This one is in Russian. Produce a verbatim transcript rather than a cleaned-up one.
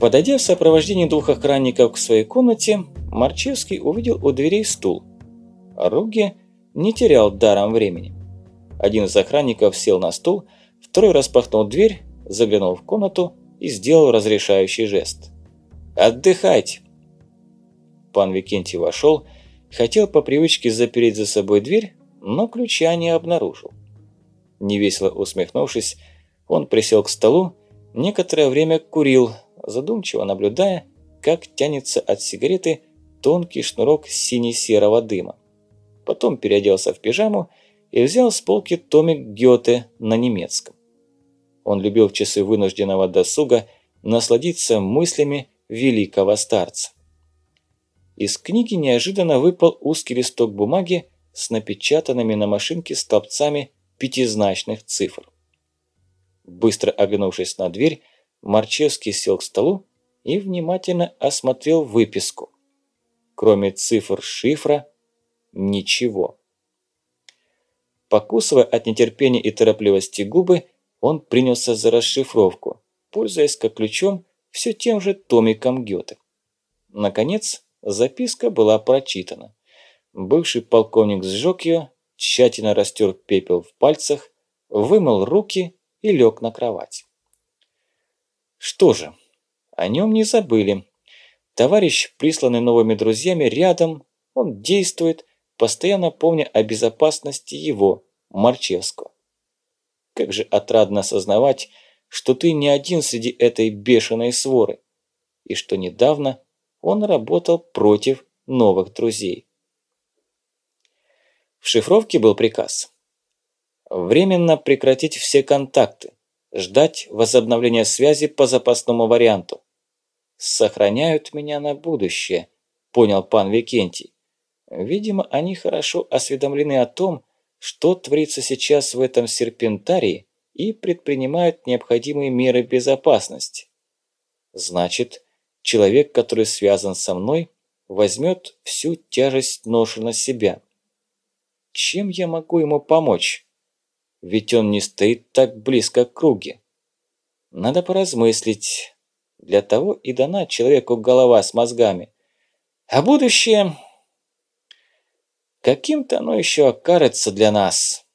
Подойдя в сопровождении двух охранников к своей комнате, Марчевский увидел у дверей стул. Руги не терял даром времени. Один из охранников сел на стул, второй распахнул дверь, заглянул в комнату и сделал разрешающий жест. «Отдыхайте!» Пан Викентий вошел, хотел по привычке запереть за собой дверь, но ключа не обнаружил. Невесело усмехнувшись, он присел к столу, некоторое время курил, задумчиво наблюдая, как тянется от сигареты тонкий шнурок сине-серого дыма. Потом переоделся в пижаму и взял с полки томик Гёте на немецком. Он любил в часы вынужденного досуга насладиться мыслями великого старца. Из книги неожиданно выпал узкий листок бумаги с напечатанными на машинке столбцами пятизначных цифр. Быстро оглянувшись на дверь, Марчевский сел к столу и внимательно осмотрел выписку. Кроме цифр шифра, ничего. Покусывая от нетерпения и торопливости губы, он принялся за расшифровку, пользуясь как ключом все тем же томиком Гёте. Наконец, записка была прочитана. Бывший полковник сжег ее, тщательно растер пепел в пальцах, вымыл руки и лег на кровать. Что же, о нем не забыли. Товарищ, присланный новыми друзьями, рядом, он действует, постоянно помня о безопасности его, Марчевского. Как же отрадно осознавать, что ты не один среди этой бешеной своры, и что недавно он работал против новых друзей. В шифровке был приказ: временно прекратить все контакты, ждать возобновления связи по запасному варианту. Сохраняют меня на будущее, понял пан Викентий. Видимо, они хорошо осведомлены о том, что творится сейчас в этом серпентарии, и предпринимают необходимые меры безопасности. Значит, человек, который связан со мной, возьмет всю тяжесть ноши на себя. Чем я могу ему помочь? Ведь он не стоит так близко к Руге. Надо поразмыслить. Для того и дана человеку голова с мозгами. А будущее... Каким-то оно еще окажется для нас.